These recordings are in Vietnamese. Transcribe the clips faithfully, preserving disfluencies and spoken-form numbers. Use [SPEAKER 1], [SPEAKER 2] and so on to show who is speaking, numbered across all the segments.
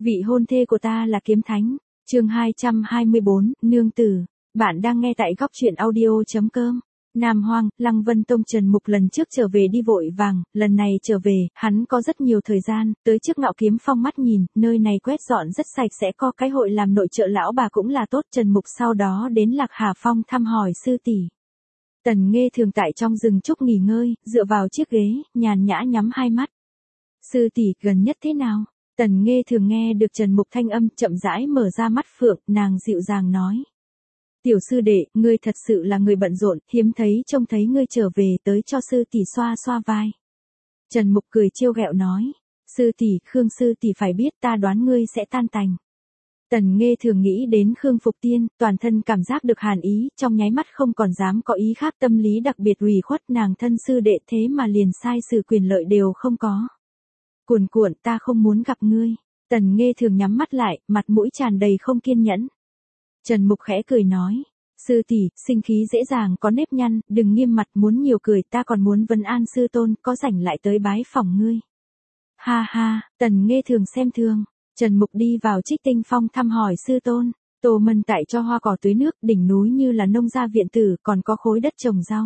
[SPEAKER 1] Vị hôn thê của ta là kiếm thánh. Chương hai trăm hai mươi bốn, nương tử. Bạn đang nghe tại góc truyện audio chấm com. Nam Hoang, Lăng Vân Tông. Trần Mục lần trước trở về đi vội vàng, lần này trở về, hắn có rất nhiều thời gian, tới trước Ngạo Kiếm Phong mắt nhìn, nơi này quét dọn rất sạch sẽ, có cái hội làm nội trợ lão bà cũng là tốt. Trần Mục sau đó đến Lạc Hà Phong thăm hỏi sư tỷ. Tần Nghê Thường tại trong rừng trúc nghỉ ngơi, dựa vào chiếc ghế, nhàn nhã nhắm hai mắt. Sư tỷ, gần nhất thế nào? Tần Nghê Thường nghe được Trần Mục thanh âm, chậm rãi mở ra mắt phượng, nàng dịu dàng nói. Tiểu sư đệ, ngươi thật sự là người bận rộn, hiếm thấy trông thấy ngươi trở về tới cho sư tỷ xoa xoa vai. Trần Mục cười trêu ghẹo nói. Sư tỷ, Khương sư tỷ phải biết ta đoán ngươi sẽ tan tành. Tần Nghê Thường nghĩ đến Khương Phục Tiên, toàn thân cảm giác được hàn ý, trong nháy mắt không còn dám có ý khác, tâm lý đặc biệt ủy khuất, nàng thân sư đệ thế mà liền sai sự quyền lợi đều không có. Cuồn cuộn, ta không muốn gặp ngươi. Tần Nghê Thường nhắm mắt lại, mặt mũi tràn đầy không kiên nhẫn. Trần Mục khẽ cười nói. Sư tỷ, sinh khí dễ dàng có nếp nhăn, đừng nghiêm mặt, muốn nhiều cười, ta còn muốn vấn an sư tôn, có rảnh lại tới bái phỏng ngươi. Ha ha, Tần Nghê Thường xem thường. Trần Mục đi vào Trích Tinh Phong thăm hỏi sư tôn. Tô Mân tại cho hoa cỏ tưới nước, đỉnh núi như là nông gia viện tử, còn có khối đất trồng rau.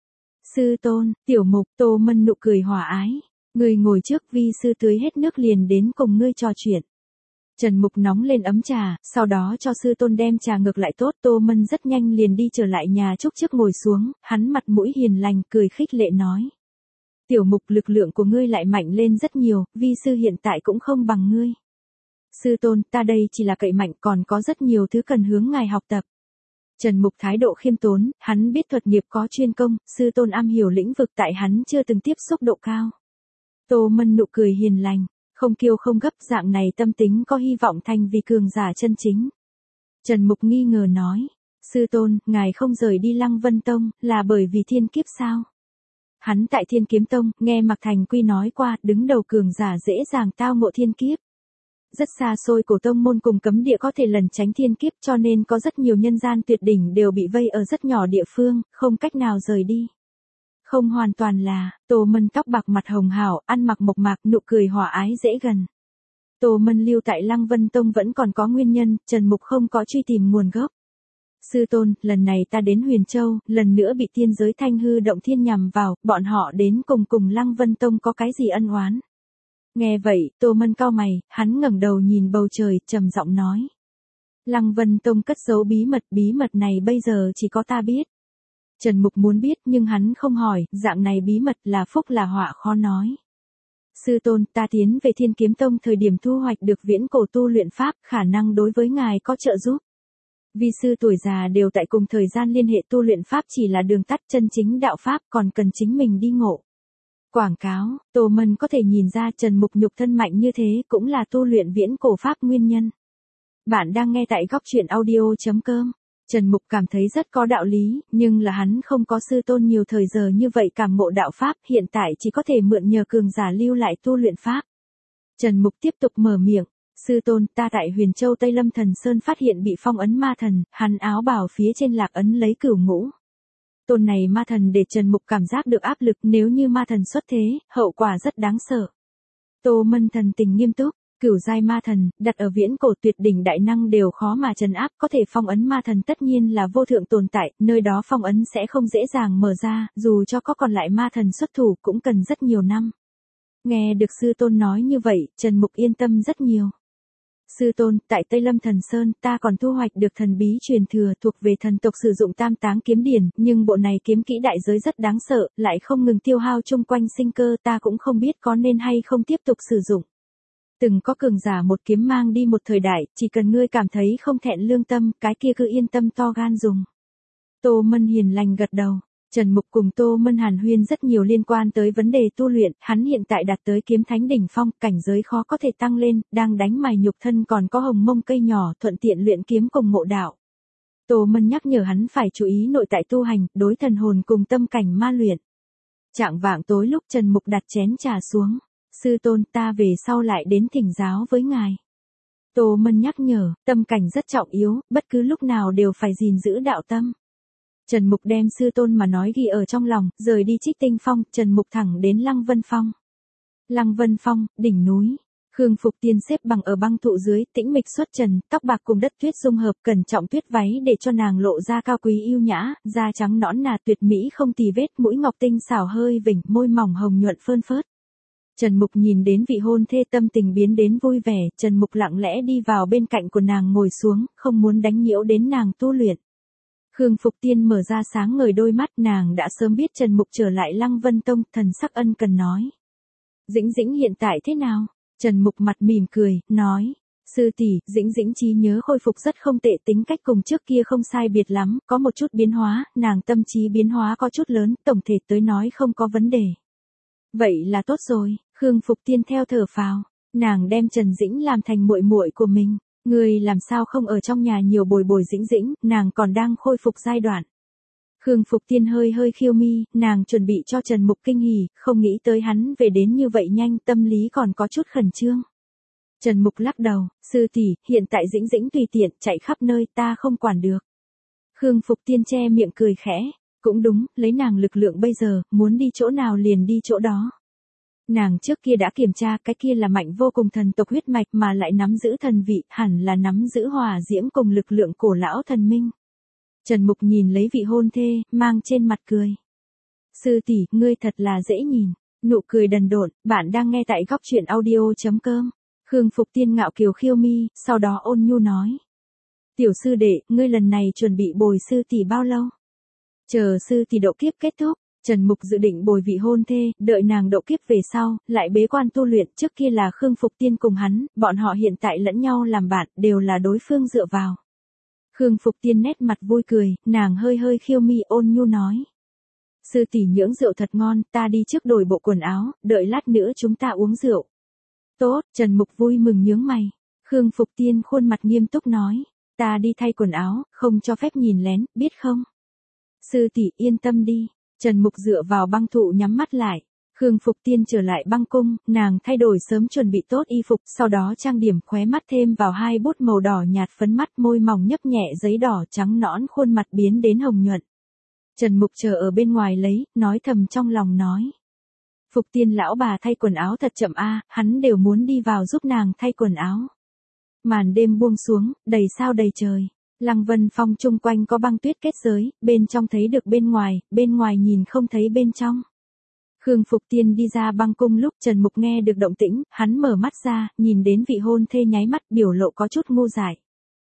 [SPEAKER 1] Sư tôn, Tiểu Mục, Tô Mân nụ cười hòa ái. Ngươi ngồi trước, vi sư tưới hết nước liền đến cùng ngươi trò chuyện. Trần Mục nóng lên ấm trà, sau đó cho sư tôn đem trà ngược lại tốt. Tô Mân rất nhanh liền đi trở lại nhà trúc trước ngồi xuống, hắn mặt mũi hiền lành, cười khích lệ nói. Tiểu Mục, lực lượng của ngươi lại mạnh lên rất nhiều, vi sư hiện tại cũng không bằng ngươi. Sư tôn, ta đây chỉ là cậy mạnh, còn có rất nhiều thứ cần hướng ngài học tập. Trần Mục thái độ khiêm tốn, hắn biết thuật nghiệp có chuyên công, sư tôn am hiểu lĩnh vực tại hắn chưa từng tiếp xúc độ cao. Tô Mân nụ cười hiền lành, không kiêu không gấp, dạng này tâm tính có hy vọng thành vì cường giả chân chính. Trần Mục nghi ngờ nói, sư tôn, ngài không rời đi Lăng Vân Tông, là bởi vì thiên kiếp sao? Hắn tại Thiên Kiếm Tông, nghe Mạc Thành Quy nói qua, đứng đầu cường giả dễ dàng tao ngộ thiên kiếp. Rất xa xôi cổ tông môn cùng cấm địa có thể lẩn tránh thiên kiếp, cho nên có rất nhiều nhân gian tuyệt đỉnh đều bị vây ở rất nhỏ địa phương, không cách nào rời đi. Không hoàn toàn là, Tô Mân tóc bạc mặt hồng hào, ăn mặc mộc mạc, nụ cười hòa ái dễ gần. Tô Mân lưu tại Lăng Vân Tông vẫn còn có nguyên nhân, Trần Mục không có truy tìm nguồn gốc. Sư tôn, lần này ta đến Huyền Châu, lần nữa bị tiên giới Thanh Hư Động Thiên nhằm vào, bọn họ đến cùng cùng Lăng Vân Tông có cái gì ân oán? Nghe vậy, Tô Mân cau mày, hắn ngẩng đầu nhìn bầu trời, trầm giọng nói. Lăng Vân Tông cất giấu bí mật, bí mật này bây giờ chỉ có ta biết. Trần Mục muốn biết nhưng hắn không hỏi, dạng này bí mật là phúc là họa khó nói. Sư tôn, ta tiến về Thiên Kiếm Tông thời điểm thu hoạch được viễn cổ tu luyện pháp, khả năng đối với ngài có trợ giúp. Vi sư tuổi già đều tại cùng thời gian liên hệ, tu luyện pháp chỉ là đường tắt, chân chính đạo pháp còn cần chính mình đi ngộ. Quảng cáo, Tô Mân có thể nhìn ra Trần Mục nhục thân mạnh như thế cũng là tu luyện viễn cổ pháp nguyên nhân. Bạn đang nghe tại góc truyện audio chấm com. Trần Mục cảm thấy rất có đạo lý, nhưng là hắn không có sư tôn nhiều thời giờ như vậy cảm ngộ đạo pháp, hiện tại chỉ có thể mượn nhờ cường giả lưu lại tu luyện pháp. Trần Mục tiếp tục mở miệng, sư tôn, ta tại Huyền Châu Tây Lâm Thần Sơn phát hiện bị phong ấn ma thần, hắn áo bào phía trên lạc ấn lấy cửu ngũ. Tôn này ma thần để Trần Mục cảm giác được áp lực, nếu như ma thần xuất thế, hậu quả rất đáng sợ. Tô Mân thần tình nghiêm túc. Cửu giai ma thần, đặt ở viễn cổ tuyệt đỉnh đại năng đều khó mà trấn áp, có thể phong ấn ma thần tất nhiên là vô thượng tồn tại, nơi đó phong ấn sẽ không dễ dàng mở ra, dù cho có còn lại ma thần xuất thủ cũng cần rất nhiều năm. Nghe được sư tôn nói như vậy, Trần Mục yên tâm rất nhiều. Sư tôn, tại Tây Lâm Thần Sơn, ta còn thu hoạch được thần bí truyền thừa thuộc về thần tộc sử dụng tam táng kiếm điển, nhưng bộ này kiếm kỹ đại giới rất đáng sợ, lại không ngừng tiêu hao chung quanh sinh cơ, ta cũng không biết có nên hay không tiếp tục sử dụng. Từng có cường giả một kiếm mang đi một thời đại, chỉ cần ngươi cảm thấy không thẹn lương tâm, cái kia cứ yên tâm to gan dùng. Tô Mân hiền lành gật đầu. Trần Mục cùng Tô Mân hàn huyên rất nhiều liên quan tới vấn đề tu luyện, hắn hiện tại đạt tới kiếm thánh đỉnh phong, cảnh giới khó có thể tăng lên, đang đánh mài nhục thân còn có hồng mông cây nhỏ, thuận tiện luyện kiếm cùng ngộ đạo. Tô Mân nhắc nhở hắn phải chú ý nội tại tu hành, đối thần hồn cùng tâm cảnh ma luyện. Chạng vạng tối lúc Trần Mục đặt chén trà xuống. Sư tôn, ta về sau lại đến thỉnh giáo với ngài. Tô Mân nhắc nhở, tâm cảnh rất trọng yếu, bất cứ lúc nào đều phải gìn giữ đạo tâm. Trần Mục đem sư tôn mà nói ghi ở trong lòng, rời đi Trích Tinh Phong, Trần Mục thẳng đến Lăng Vân Phong. Lăng Vân Phong, đỉnh núi. Khương Phục Tiên xếp bằng ở băng thụ dưới, tĩnh mịch xuất trần, tóc bạc cùng đất tuyết dung hợp, cẩn trọng tuyết váy để cho nàng lộ ra cao quý yêu nhã, da trắng nõn nà tuyệt mỹ không tì vết, mũi ngọc tinh xảo hơi vểnh, môi mỏng hồng nhuận phơn phớt. Trần Mục nhìn đến vị hôn thê tâm tình biến đến vui vẻ, Trần Mục lặng lẽ đi vào bên cạnh của nàng ngồi xuống, không muốn đánh nhiễu đến nàng tu luyện. Khương Phục Tiên mở ra sáng ngời đôi mắt, nàng đã sớm biết Trần Mục trở lại Lăng Vân Tông, thần sắc ân cần nói. Dĩnh Dĩnh hiện tại thế nào? Trần Mục mặt mỉm cười, nói. Sư tỷ, Dĩnh Dĩnh trí nhớ khôi phục rất không tệ, tính cách cùng trước kia không sai biệt lắm, có một chút biến hóa, nàng tâm trí biến hóa có chút lớn, tổng thể tới nói không có vấn đề. Vậy là tốt rồi, Khương Phục Tiên theo thở phào, nàng đem Trần Dĩnh làm thành muội muội của mình, người làm sao không ở trong nhà nhiều bồi bồi Dĩnh Dĩnh, nàng còn đang khôi phục giai đoạn. Khương Phục Tiên hơi hơi khiêu mi, nàng chuẩn bị cho Trần Mục kinh hỉ, không nghĩ tới hắn về đến như vậy nhanh, tâm lý còn có chút khẩn trương. Trần Mục lắc đầu, sư tỷ, hiện tại Dĩnh Dĩnh tùy tiện, chạy khắp nơi, ta không quản được. Khương Phục Tiên che miệng cười khẽ, cũng đúng, lấy nàng lực lượng bây giờ, muốn đi chỗ nào liền đi chỗ đó. Nàng trước kia đã kiểm tra, cái kia là mạnh vô cùng thần tộc huyết mạch mà lại nắm giữ thần vị, hẳn là nắm giữ hỏa diễm cùng lực lượng cổ lão thần minh. Trần Mục nhìn lấy vị hôn thê, mang trên mặt cười. Sư tỷ, ngươi thật là dễ nhìn, nụ cười đần độn, bạn đang nghe tại góc truyện audio chấm com. Khương Phục Tiên ngạo kiều khiêu mi, sau đó ôn nhu nói. Tiểu sư đệ, ngươi lần này chuẩn bị bồi sư tỷ bao lâu? Chờ sư tỷ độ kiếp kết thúc, Trần Mục dự định bồi vị hôn thê, đợi nàng độ kiếp về sau, lại bế quan tu luyện, trước kia là Khương Phục Tiên cùng hắn, bọn họ hiện tại lẫn nhau làm bạn, đều là đối phương dựa vào. Khương Phục Tiên nét mặt vui cười, nàng hơi hơi khiêu mi ôn nhu nói. Sư tỷ nhưỡng rượu thật ngon, ta đi trước đổi bộ quần áo, đợi lát nữa chúng ta uống rượu. Tốt, Trần Mục vui mừng nhướng mày. Khương Phục Tiên khuôn mặt nghiêm túc nói, ta đi thay quần áo, không cho phép nhìn lén, biết không? Sư tỷ yên tâm đi. Trần Mục dựa vào băng thụ nhắm mắt lại. Khương Phục Tiên trở lại băng cung, nàng thay đổi sớm chuẩn bị tốt y phục, sau đó trang điểm khóe mắt thêm vào hai bút màu đỏ nhạt phấn mắt, môi mỏng nhấp nhẹ giấy đỏ trắng nõn, khuôn mặt biến đến hồng nhuận. Trần Mục chờ ở bên ngoài lấy, nói thầm trong lòng nói. Phục Tiên lão bà thay quần áo thật chậm a, hắn đều muốn đi vào giúp nàng thay quần áo. Màn đêm buông xuống, đầy sao đầy trời. Lăng Vân Phong chung quanh có băng tuyết kết giới, bên trong thấy được bên ngoài, bên ngoài nhìn không thấy bên trong. Khương Phục Tiên đi ra băng cung lúc Trần Mục nghe được động tĩnh, hắn mở mắt ra, nhìn đến vị hôn thê nháy mắt, biểu lộ có chút ngu dại.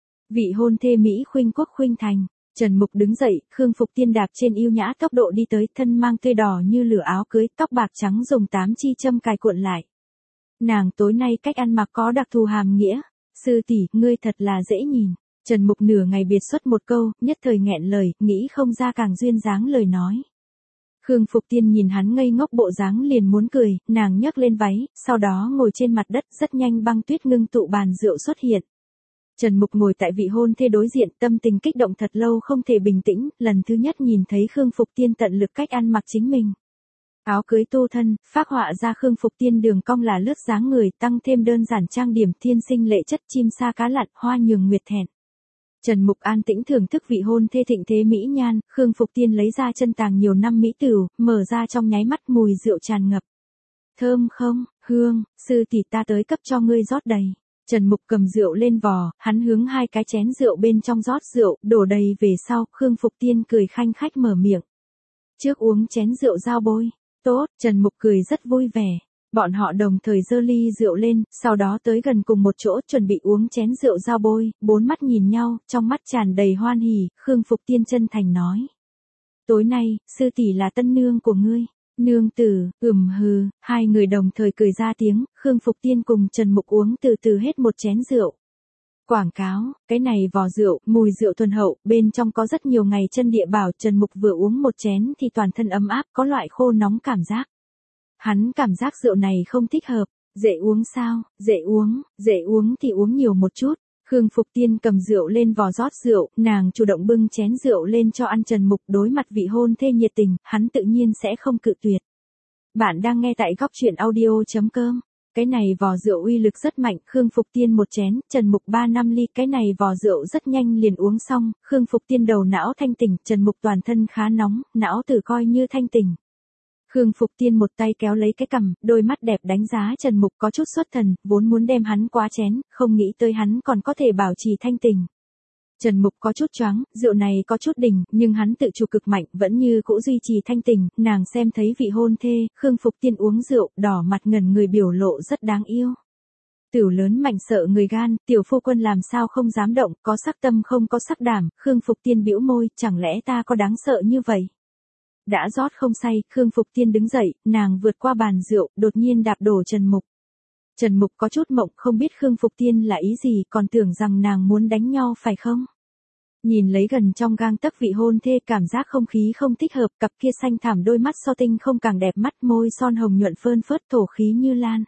[SPEAKER 1] Vị hôn thê Mỹ khuynh quốc khuynh thành. Trần Mục đứng dậy, Khương Phục Tiên đạp trên yêu nhã tốc độ đi tới, thân mang tươi đỏ như lửa áo cưới, tóc bạc trắng dùng tám chi châm cài cuộn lại. Nàng tối nay cách ăn mặc có đặc thù hàm nghĩa. Sư tỷ, ngươi thật là dễ nhìn. Trần Mục nửa ngày biệt xuất một câu, nhất thời nghẹn lời, nghĩ không ra càng duyên dáng lời nói. Khương Phục Tiên nhìn hắn ngây ngốc bộ dáng liền muốn cười, nàng nhấc lên váy, sau đó ngồi trên mặt đất, rất nhanh băng tuyết ngưng tụ bàn rượu xuất hiện. Trần Mục ngồi tại vị hôn thê đối diện, tâm tình kích động thật lâu không thể bình tĩnh, lần thứ nhất nhìn thấy Khương Phục Tiên tận lực cách ăn mặc chính mình. Áo cưới tu thân, phác họa ra Khương Phục Tiên đường cong là lướt dáng người, tăng thêm đơn giản trang điểm thiên sinh lệ chất chim sa cá lặn, hoa nhường nguyệt thẹn. Trần Mục an tĩnh thưởng thức vị hôn thê thịnh thế mỹ nhan, Khương Phục Tiên lấy ra chân tàng nhiều năm mỹ tửu, mở ra trong nháy mắt mùi rượu tràn ngập. Thơm không, hương, sư tỷ ta tới cấp cho ngươi rót đầy. Trần Mục cầm rượu lên vò, hắn hướng hai cái chén rượu bên trong rót rượu, đổ đầy về sau, Khương Phục Tiên cười khanh khách mở miệng. Trước uống chén rượu giao bôi. Tốt, Trần Mục cười rất vui vẻ. Bọn họ đồng thời giơ ly rượu lên, sau đó tới gần cùng một chỗ chuẩn bị uống chén rượu giao bôi, bốn mắt nhìn nhau, trong mắt tràn đầy hoan hỉ, Khương Phục Tiên chân thành nói. Tối nay, sư tỷ là tân nương của ngươi. Nương tử, ừm hừ, hai người đồng thời cười ra tiếng, Khương Phục Tiên cùng Trần Mục uống từ từ hết một chén rượu. Quảng cáo, cái này vò rượu, mùi rượu thuần hậu, bên trong có rất nhiều ngày chân địa bảo, Trần Mục vừa uống một chén thì toàn thân ấm áp, có loại khô nóng cảm giác. Hắn cảm giác rượu này không thích hợp, dễ uống sao, dễ uống, dễ uống thì uống nhiều một chút. Khương Phục Tiên cầm rượu lên vò rót rượu, nàng chủ động bưng chén rượu lên cho ăn. Trần Mục đối mặt vị hôn thê nhiệt tình, hắn tự nhiên sẽ không cự tuyệt. Bạn đang nghe tại góc truyện audio chấm com. Cái này vò rượu uy lực rất mạnh, Khương Phục Tiên một chén, Trần Mục ba năm ly, cái này vò rượu rất nhanh liền uống xong, Khương Phục Tiên đầu não thanh tỉnh, Trần Mục toàn thân khá nóng, não tử coi như thanh tỉnh. Khương Phục Tiên một tay kéo lấy cái cằm, đôi mắt đẹp đánh giá Trần Mục có chút xuất thần, vốn muốn đem hắn quá chén, không nghĩ tới hắn còn có thể bảo trì thanh tình. Trần Mục có chút choáng, rượu này có chút đỉnh, nhưng hắn tự chủ cực mạnh, vẫn như cũ duy trì thanh tình, nàng xem thấy vị hôn thê, Khương Phục Tiên uống rượu, đỏ mặt ngẩn người biểu lộ rất đáng yêu. Tửu lớn mạnh sợ người gan, tiểu phu quân làm sao không dám động, có sắc tâm không có sắc đảm, Khương Phục Tiên bĩu môi, chẳng lẽ ta có đáng sợ như vậy? Đã rót không say, Khương Phục Tiên đứng dậy, nàng vượt qua bàn rượu, đột nhiên đạp đổ Trần Mục. Trần Mục có chút mộng, không biết Khương Phục Tiên là ý gì, còn tưởng rằng nàng muốn đánh nhau phải không? Nhìn lấy gần trong gang tấc vị hôn thê, cảm giác không khí không thích hợp, cặp kia xanh thẳm đôi mắt so tinh không càng đẹp mắt, môi son hồng nhuận phơn phớt, thổ khí như lan.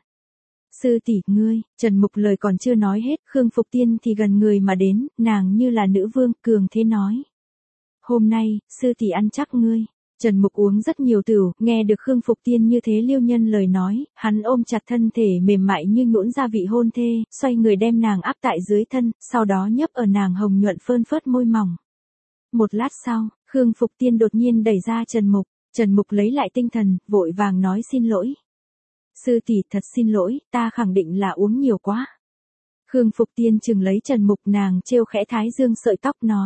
[SPEAKER 1] Sư tỷ, ngươi, Trần Mục lời còn chưa nói hết, Khương Phục Tiên thì gần người mà đến, nàng như là nữ vương, cường thế nói. Hôm nay, sư tỷ ăn chắc ngươi. Trần Mục uống rất nhiều tửu, nghe được Khương Phục Tiên như thế liêu nhân lời nói, hắn ôm chặt thân thể mềm mại như nhũn ra vị hôn thê, xoay người đem nàng áp tại dưới thân, sau đó nhấp ở nàng hồng nhuận phơn phớt môi mỏng. Một lát sau, Khương Phục Tiên đột nhiên đẩy ra Trần Mục, Trần Mục lấy lại tinh thần, vội vàng nói xin lỗi. Sư tỷ, thật xin lỗi, ta khẳng định là uống nhiều quá. Khương Phục Tiên chừng lấy Trần Mục, nàng trêu khẽ thái dương sợi tóc nói.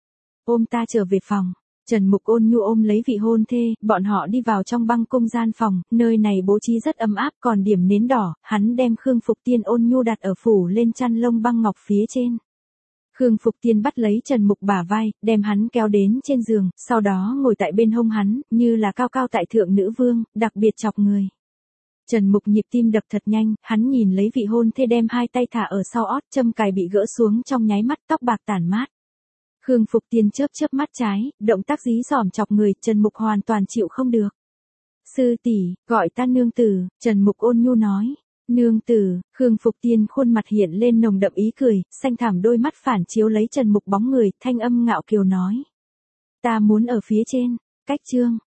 [SPEAKER 1] Ôm ta trở về phòng. Trần Mục ôn nhu ôm lấy vị hôn thê, bọn họ đi vào trong băng cung gian phòng, nơi này bố trí rất ấm áp, còn điểm nến đỏ, hắn đem Khương Phục Tiên ôn nhu đặt ở phủ lên chăn lông băng ngọc phía trên. Khương Phục Tiên bắt lấy Trần Mục bả vai, đem hắn kéo đến trên giường, sau đó ngồi tại bên hông hắn, như là cao cao tại thượng nữ vương, đặc biệt chọc người. Trần Mục nhịp tim đập thật nhanh, hắn nhìn lấy vị hôn thê đem hai tay thả ở sau ót, châm cài bị gỡ xuống trong nháy mắt, tóc bạc tản mát. Khương Phục Tiên chớp chớp mắt trái, động tác dí dỏm chọc người, Trần Mục hoàn toàn chịu không được. Sư tỷ, gọi ta nương tử, Trần Mục ôn nhu nói. Nương tử, Khương Phục Tiên khuôn mặt hiện lên nồng đậm ý cười, xanh thẳm đôi mắt phản chiếu lấy Trần Mục bóng người, thanh âm ngạo kiều nói. Ta muốn ở phía trên, cách chương.